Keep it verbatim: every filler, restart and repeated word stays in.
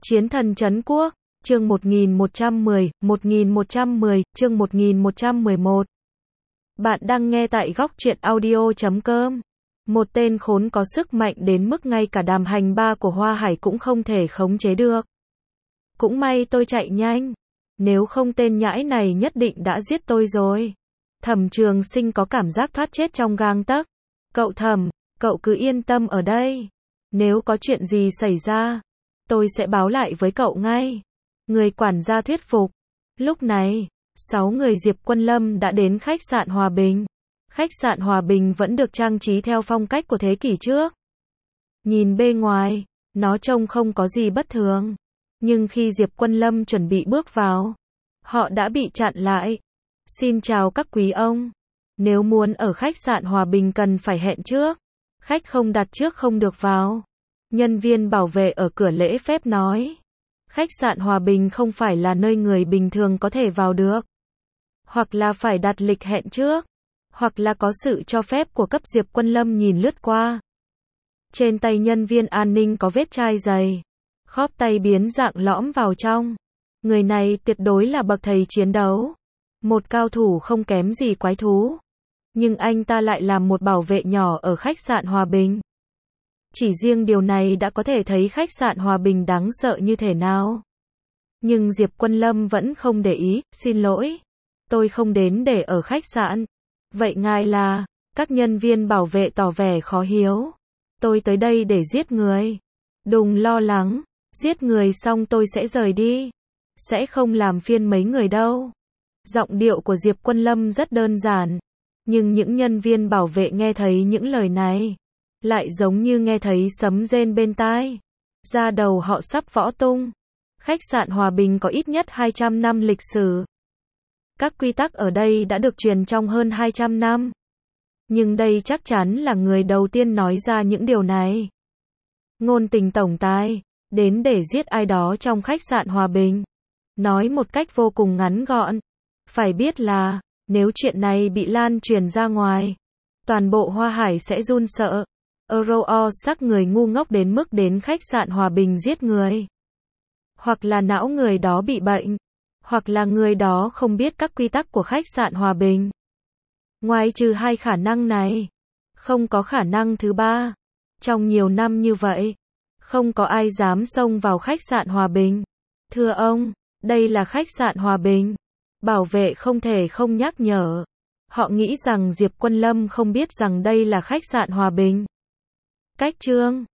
Chiến thần trấn quốc, chương một nghìn một trăm mười, một nghìn một trăm mười, chương một nghìn một trăm mười một. Bạn đang nghe tại góc truyện audio chấm com. Một tên khốn có sức mạnh đến mức ngay cả đàm hành ba của Hoa Hải cũng không thể khống chế được. Cũng may tôi chạy nhanh. Nếu không tên nhãi này nhất định đã giết tôi rồi. Thẩm Trường Sinh có cảm giác thoát chết trong gang tấc. Cậu Thẩm, cậu cứ yên tâm ở đây. Nếu có chuyện gì xảy ra, tôi sẽ báo lại với cậu ngay. Người quản gia thuyết phục. Lúc này, sáu người Diệp Quân Lâm đã đến khách sạn Hòa Bình. Khách sạn Hòa Bình vẫn được trang trí theo phong cách của thế kỷ trước. Nhìn bề ngoài, nó trông không có gì bất thường. Nhưng khi Diệp Quân Lâm chuẩn bị bước vào, họ đã bị chặn lại. Xin chào các quý ông. Nếu muốn ở khách sạn Hòa Bình cần phải hẹn trước. Khách không đặt trước không được vào. Nhân viên bảo vệ ở cửa lễ phép nói. Khách sạn Hòa Bình không phải là nơi người bình thường có thể vào được. Hoặc là phải đặt lịch hẹn trước. Hoặc là có sự cho phép của cấp. Diệp Quân Lâm nhìn lướt qua. Trên tay nhân viên an ninh có vết chai dày. Khóp tay biến dạng lõm vào trong. Người này tuyệt đối là bậc thầy chiến đấu. Một cao thủ không kém gì quái thú. Nhưng anh ta lại làm một bảo vệ nhỏ ở khách sạn Hòa Bình. Chỉ riêng điều này đã có thể thấy khách sạn Hòa Bình đáng sợ như thế nào. Nhưng Diệp Quân Lâm vẫn không để ý. Xin lỗi, tôi không đến để ở khách sạn. Vậy ngài là? Các nhân viên bảo vệ tỏ vẻ khó hiểu. Tôi tới đây để giết người. Đừng lo lắng, giết người xong tôi sẽ rời đi. Sẽ không làm phiền mấy người đâu. Giọng điệu của Diệp Quân Lâm rất đơn giản. Nhưng những nhân viên bảo vệ nghe thấy những lời này, lại giống như nghe thấy sấm rền bên tai. Da đầu họ sắp võ tung. Khách sạn Hòa Bình có ít nhất hai trăm năm lịch sử. Các quy tắc ở đây đã được truyền trong hơn hai trăm năm. Nhưng đây chắc chắn là người đầu tiên nói ra những điều này. Ngôn tình tổng tài, đến để giết ai đó trong khách sạn Hòa Bình. Nói một cách vô cùng ngắn gọn. Phải biết là, nếu chuyện này bị lan truyền ra ngoài, toàn bộ Hoa Hải sẽ run sợ. Euro sắc người ngu ngốc đến mức đến khách sạn Hòa Bình giết người. Hoặc là não người đó bị bệnh. Hoặc là người đó không biết các quy tắc của khách sạn Hòa Bình. Ngoài trừ hai khả năng này, không có khả năng thứ ba. Trong nhiều năm như vậy, không có ai dám xông vào khách sạn Hòa Bình. Thưa ông, đây là khách sạn Hòa Bình. Bảo vệ không thể không nhắc nhở. Họ nghĩ rằng Diệp Quân Lâm không biết rằng đây là khách sạn Hòa Bình. Cách chương